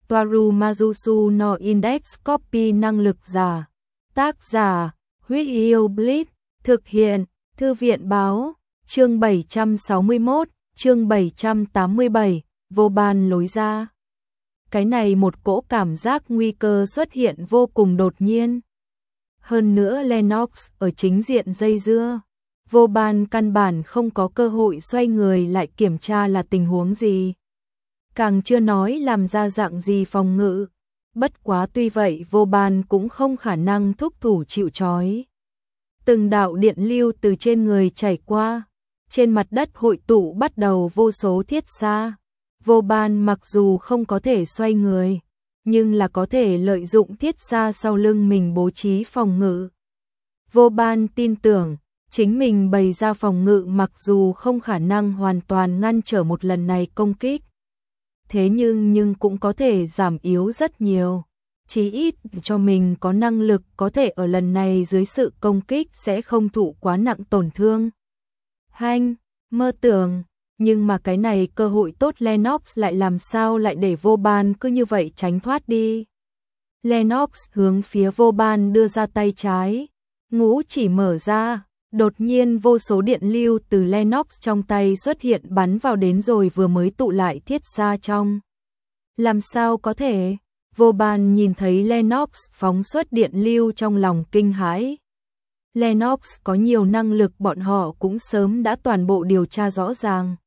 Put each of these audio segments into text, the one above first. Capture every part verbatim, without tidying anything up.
Toaru Majusu no Index Copy năng lực giả. Tác giả, Huyết Yêu Blitz, thực hiện, Thư viện báo, chương bảy trăm sáu mươi mốt, chương bảy trăm tám mươi bảy, vô ban lối ra. Cái này một cỗ cảm giác nguy cơ xuất hiện vô cùng đột nhiên. Hơn nữa Lennox ở chính diện dây dưa. Vô ban căn bản không có cơ hội xoay người lại kiểm tra là tình huống gì. Càng chưa nói làm ra dạng gì phòng ngự. Bất quá tuy vậy vô ban cũng không khả năng thúc thủ chịu trói. Từng đạo điện lưu từ trên người chảy qua. Trên mặt đất hội tụ bắt đầu vô số thiết xa. Vô ban mặc dù không có thể xoay người, nhưng là có thể lợi dụng thiết xa sau lưng mình bố trí phòng ngự. Vô ban tin tưởng, chính mình bày ra phòng ngự mặc dù không khả năng hoàn toàn ngăn trở một lần này công kích. Thế nhưng nhưng cũng có thể giảm yếu rất nhiều. Chí ít cho mình có năng lực có thể ở lần này dưới sự công kích sẽ không thụ quá nặng tổn thương. Hanh, mơ tưởng, nhưng mà cái này cơ hội tốt Lennox lại làm sao lại để vô ban cứ như vậy tránh thoát đi. Lennox hướng phía vô ban đưa ra tay trái, ngũ chỉ mở ra, đột nhiên vô số điện lưu từ Lennox trong tay xuất hiện bắn vào đến rồi vừa mới tụ lại thiết xa trong. Làm sao có thể? Vô ban nhìn thấy Lennox phóng xuất điện lưu trong lòng kinh hãi. Lennox có nhiều năng lực bọn họ cũng sớm đã toàn bộ điều tra rõ ràng.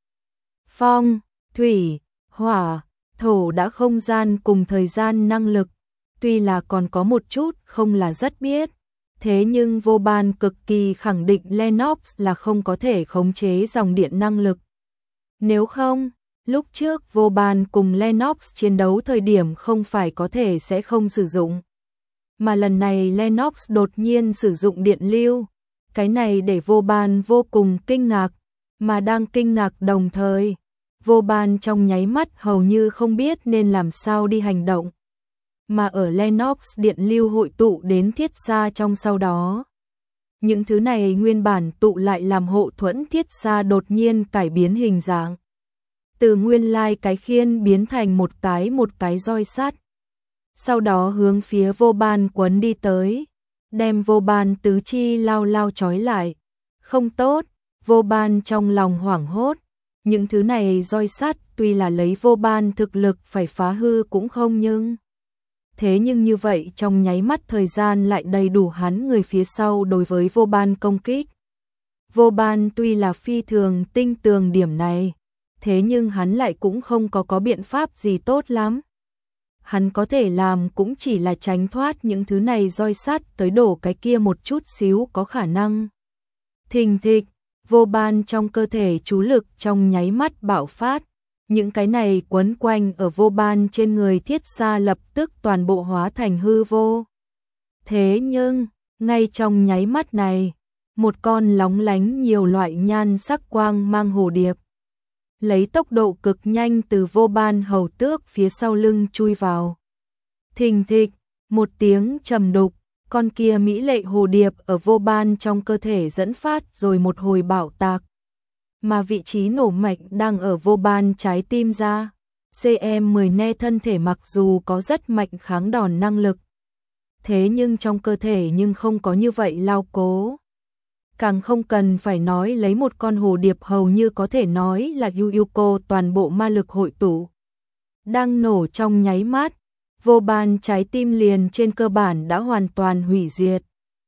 Phong, thủy, hỏa, thổ đã không gian cùng thời gian năng lực, tuy là còn có một chút không là rất biết, thế nhưng vô ban cực kỳ khẳng định Lennox là không có thể khống chế dòng điện năng lực. Nếu không, lúc trước vô ban cùng Lennox chiến đấu thời điểm không phải có thể sẽ không sử dụng. Mà lần này Lennox đột nhiên sử dụng điện lưu, cái này để vô ban vô cùng kinh ngạc, mà đang kinh ngạc đồng thời. Vô ban trong nháy mắt hầu như không biết nên làm sao đi hành động. Mà ở Lennox điện lưu hội tụ đến thiết xa trong sau đó. Những thứ này nguyên bản tụ lại làm hộ thuẫn thiết xa đột nhiên cải biến hình dạng. Từ nguyên lai cái khiên biến thành một cái một cái roi sắt. Sau đó hướng phía vô ban quấn đi tới. Đem vô ban tứ chi lao lao trói lại. Không tốt, vô ban trong lòng hoảng hốt. Những thứ này roi sắt tuy là lấy vô ban thực lực phải phá hư cũng không nhưng. Thế nhưng như vậy trong nháy mắt thời gian lại đầy đủ hắn người phía sau đối với vô ban công kích. Vô ban tuy là phi thường tinh tường điểm này, thế nhưng hắn lại cũng không có có biện pháp gì tốt lắm. Hắn có thể làm cũng chỉ là tránh thoát những thứ này roi sắt tới đổ cái kia một chút xíu có khả năng. Thình thịch. Vô ban trong cơ thể chú lực trong nháy mắt bạo phát, những cái này quấn quanh ở vô ban trên người thiết xa lập tức toàn bộ hóa thành hư vô. Thế nhưng, ngay trong nháy mắt này, một con lóng lánh nhiều loại nhan sắc quang mang hồ điệp, lấy tốc độ cực nhanh từ vô ban hầu tước phía sau lưng chui vào. Thình thịch, một tiếng trầm đục. Con kia mỹ lệ hồ điệp ở vô ban trong cơ thể dẫn phát rồi một hồi bạo tạc. Mà vị trí nổ mạnh đang ở vô ban trái tim ra. xê em mười ne thân thể mặc dù có rất mạnh kháng đòn năng lực. Thế nhưng trong cơ thể nhưng không có như vậy lao cố. Càng không cần phải nói lấy một con hồ điệp hầu như có thể nói là Yuyuko toàn bộ ma lực hội tụ. Đang nổ trong nháy mắt. Vô ban trái tim liền trên cơ bản đã hoàn toàn hủy diệt.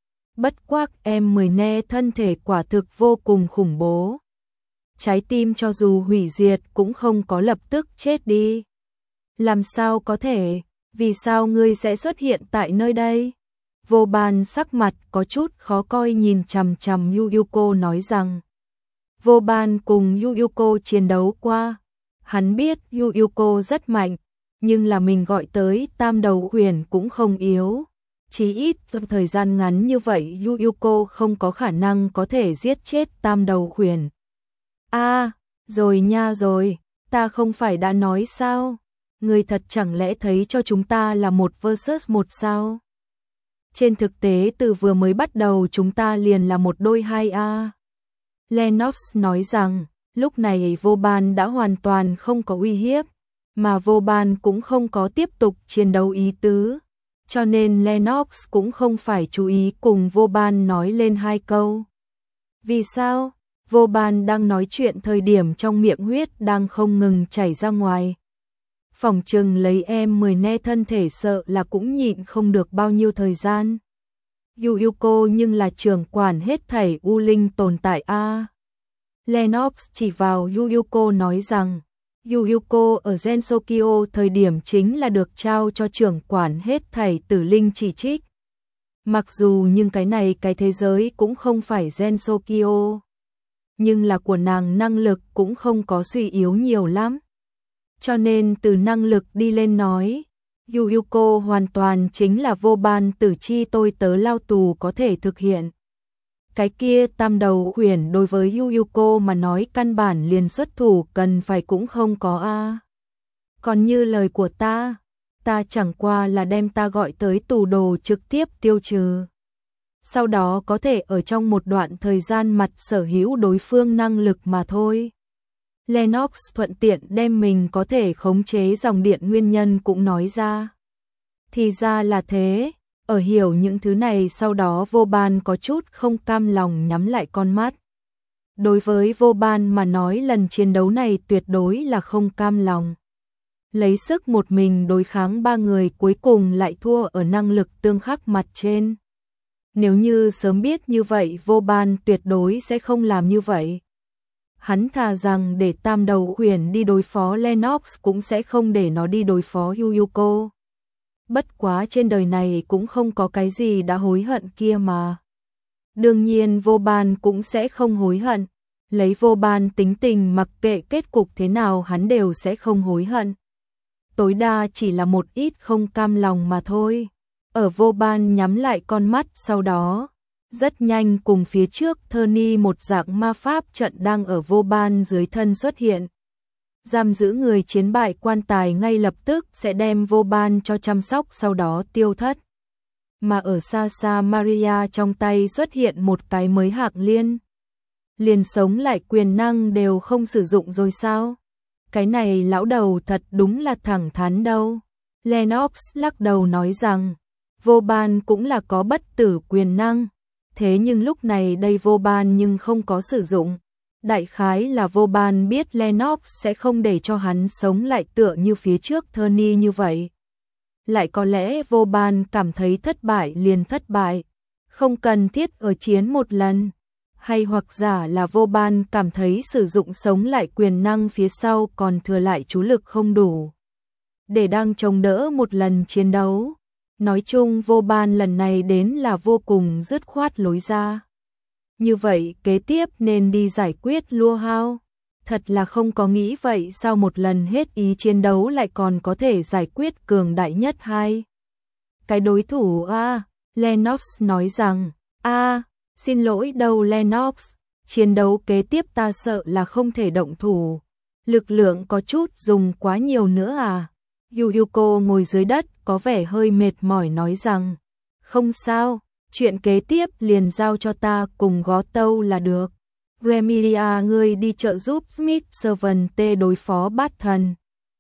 Bất quắc em mười ne thân thể quả thực vô cùng khủng bố. Trái tim cho dù hủy diệt cũng không có lập tức chết đi. Làm sao có thể, vì sao ngươi sẽ xuất hiện tại nơi đây? Vô ban sắc mặt có chút khó coi nhìn chằm chằm Yuyuko nói rằng. Vô ban cùng Yuyuko chiến đấu qua. Hắn biết Yuyuko rất mạnh. Nhưng là mình gọi tới tam đầu huyền cũng không yếu. Chí ít trong thời gian ngắn như vậy Yuyuko không có khả năng có thể giết chết tam đầu huyền. À, rồi nha rồi, ta không phải đã nói sao? Người thật chẳng lẽ thấy cho chúng ta là một versus một sao? Trên thực tế từ vừa mới bắt đầu chúng ta liền là một đôi hai a. Lennox nói rằng, lúc này vô ban đã hoàn toàn không có uy hiếp. mà vô ban cũng không có tiếp tục chiến đấu ý tứ, cho nên Lennox cũng không phải chú ý cùng vô ban nói lên hai câu. Vì sao? Vô ban đang nói chuyện thời điểm trong miệng huyết đang không ngừng chảy ra ngoài. Phỏng chừng lấy em mười ne thân thể sợ là cũng nhịn không được bao nhiêu thời gian. Yu Yuko nhưng là trưởng quản hết thảy U Linh tồn tại a. À. Lennox chỉ vào Yu Yuko nói rằng, Yu Yuko ở Gensokyo thời điểm chính là được trao cho trưởng quản hết thảy tử linh chỉ trích. Mặc dù nhưng cái này cái thế giới cũng không phải Gensokyo, nhưng là của nàng năng lực cũng không có suy yếu nhiều lắm. Cho nên từ năng lực đi lên nói, Yu Yuko hoàn toàn chính là vô ban tử chi tôi tớ lao tù có thể thực hiện. Cái kia tam đầu huyền đối với Yu Yuko mà nói căn bản liền xuất thủ cần phải cũng không có a. À. Còn như lời của ta, ta chẳng qua là đem ta gọi tới tù đồ trực tiếp tiêu trừ. Sau đó có thể ở trong một đoạn thời gian mặt sở hữu đối phương năng lực mà thôi. Lennox thuận tiện đem mình có thể khống chế dòng điện nguyên nhân cũng nói ra. Thì ra là thế, ở hiểu những thứ này sau đó vô ban có chút không cam lòng nhắm lại con mắt. Đối với vô ban mà nói lần chiến đấu này tuyệt đối là không cam lòng. Lấy sức một mình đối kháng ba người cuối cùng lại thua ở năng lực tương khắc mặt trên. Nếu như sớm biết như vậy vô ban tuyệt đối sẽ không làm như vậy. Hắn thà rằng để tam đầu huyền đi đối phó Lennox cũng sẽ không để nó đi đối phó Yu Yuko. Bất quá trên đời này cũng không có cái gì đã hối hận kia mà. Đương nhiên vô ban cũng sẽ không hối hận. Lấy vô ban tính tình mặc kệ kết cục thế nào hắn đều sẽ không hối hận. Tối đa chỉ là một ít không cam lòng mà thôi. Ở vô ban nhắm lại con mắt sau đó, rất nhanh cùng phía trước Tony một dạng ma pháp trận đang ở vô ban dưới thân xuất hiện. Giam giữ người chiến bại quan tài ngay lập tức sẽ đem vô ban cho chăm sóc sau đó tiêu thất. Mà ở xa xa Maria trong tay xuất hiện một cái mới hạng liên. Liền sống lại quyền năng đều không sử dụng rồi sao? Cái này lão đầu thật đúng là thẳng thắn đâu. Lennox lắc đầu nói rằng, vô ban cũng là có bất tử quyền năng. Thế nhưng lúc này đây vô ban nhưng không có sử dụng. Đại khái là vô ban biết Lennox sẽ không để cho hắn sống lại tựa như phía trước Tony như vậy. Lại có lẽ vô ban cảm thấy thất bại liền thất bại, không cần thiết ở chiến một lần. Hay hoặc giả là vô ban cảm thấy sử dụng sống lại quyền năng phía sau còn thừa lại chú lực không đủ. Để đang chống đỡ một lần chiến đấu. Nói chung vô ban lần này đến là vô cùng dứt khoát lối ra. Như vậy kế tiếp nên đi giải quyết Lua Hao. Thật là không có nghĩ vậy sao một lần hết ý chiến đấu lại còn có thể giải quyết cường đại nhất hai. Cái đối thủ a à, Lennox nói rằng, a à, xin lỗi đâu Lennox, chiến đấu kế tiếp ta sợ là không thể động thủ. Lực lượng có chút dùng quá nhiều nữa à. Yu Yuko ngồi dưới đất có vẻ hơi mệt mỏi nói rằng, không sao, chuyện kế tiếp liền giao cho ta cùng Gó Tâu là được. Remilia ngươi đi trợ giúp Smith Servant T đối phó bát thần.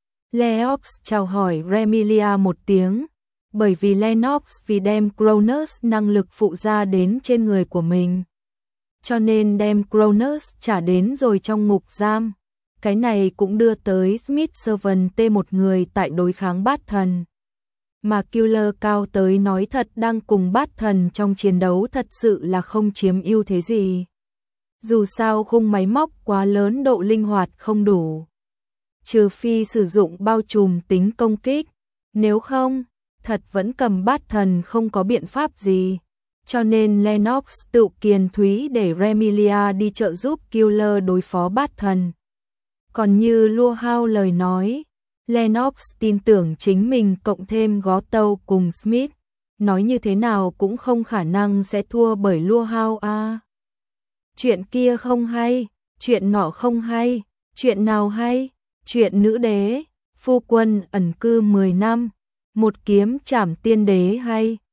Lennox chào hỏi Remilia một tiếng, bởi vì Lennox vì đem Cronus năng lực phụ ra đến trên người của mình. Cho nên đem Cronus trả đến rồi trong ngục giam. Cái này cũng đưa tới Smith Servant T một người tại đối kháng bát thần. Mà Killer cao tới nói thật đang cùng bát thần trong chiến đấu thật sự là không chiếm ưu thế gì. Dù sao khung máy móc quá lớn độ linh hoạt không đủ. Trừ phi sử dụng bao trùm tính công kích. Nếu không, thật vẫn cầm bát thần không có biện pháp gì. Cho nên Lennox tự kiền thúy để Remilia đi trợ giúp Killer đối phó bát thần. Còn như Lua Hao lời nói, Lennox tin tưởng chính mình cộng thêm Gó Tâu cùng Smith. Nói như thế nào cũng không khả năng sẽ thua bởi Lua Hao a. À. Chuyện kia không hay, chuyện nọ không hay, chuyện nào hay, chuyện nữ đế, phu quân ẩn cư mười năm, một kiếm trảm tiên đế hay.